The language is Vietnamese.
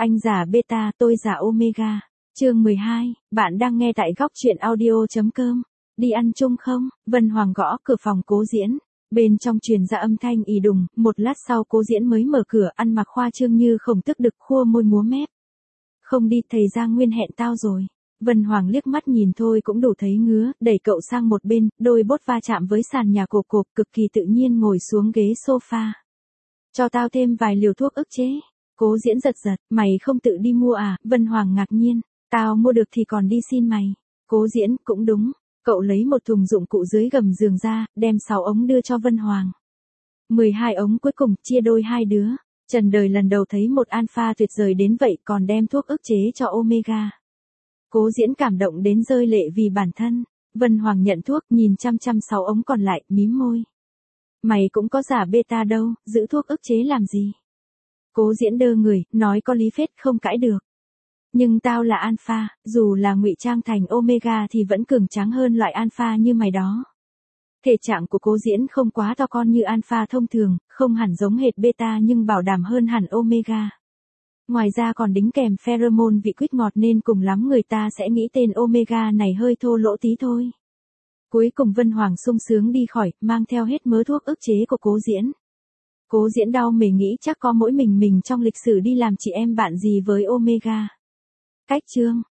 Anh giả beta, tôi giả omega. Chương 12, bạn đang nghe tại góc truyện audio.com. Đi ăn chung không? Vân Hoàng gõ cửa phòng Cố Diễn. Bên trong truyền ra âm thanh ì đùng, một lát sau Cố Diễn mới mở cửa, ăn mặc khoa trương như khổng tức đực, khua môi múa mép. Không đi, thầy Giang Nguyên hẹn tao rồi. Vân Hoàng liếc mắt nhìn thôi cũng đủ thấy ngứa, đẩy cậu sang một bên, đôi bốt va chạm với sàn nhà cộp cộp, cực kỳ tự nhiên ngồi xuống ghế sofa. Cho tao thêm vài liều thuốc ức chế. Cố Diễn giật giật, mày không tự đi mua à? Vân Hoàng ngạc nhiên, tao mua được thì còn đi xin mày. Cố Diễn, cũng đúng. Cậu lấy một thùng dụng cụ dưới gầm giường ra, đem 6 ống đưa cho Vân Hoàng. 12 ống cuối cùng, chia đôi hai đứa. Trần đời lần đầu thấy một alpha tuyệt vời đến vậy, còn đem thuốc ức chế cho omega. Cố Diễn cảm động đến rơi lệ vì bản thân. Vân Hoàng nhận thuốc, nhìn chăm chăm 6 ống còn lại, mím môi. Mày cũng có giả beta đâu, giữ thuốc ức chế làm gì? Cố Diễn đơ người, nói có lý phết, không cãi được. Nhưng tao là alpha, dù là ngụy trang thành omega thì vẫn cường tráng hơn loại alpha như mày đó. Thể trạng của Cố Diễn không quá to con như alpha thông thường, không hẳn giống hệt beta nhưng bảo đảm hơn hẳn omega. Ngoài ra còn đính kèm pheromone vị quýt ngọt nên cùng lắm người ta sẽ nghĩ tên omega này hơi thô lỗ tí thôi. Cuối cùng Vân Hoàng sung sướng đi khỏi, mang theo hết mớ thuốc ức chế của Cố Diễn. Cố Diễn đau mề nghĩ chắc có mỗi mình trong lịch sử đi làm chị em bạn gì với omega. Cách chương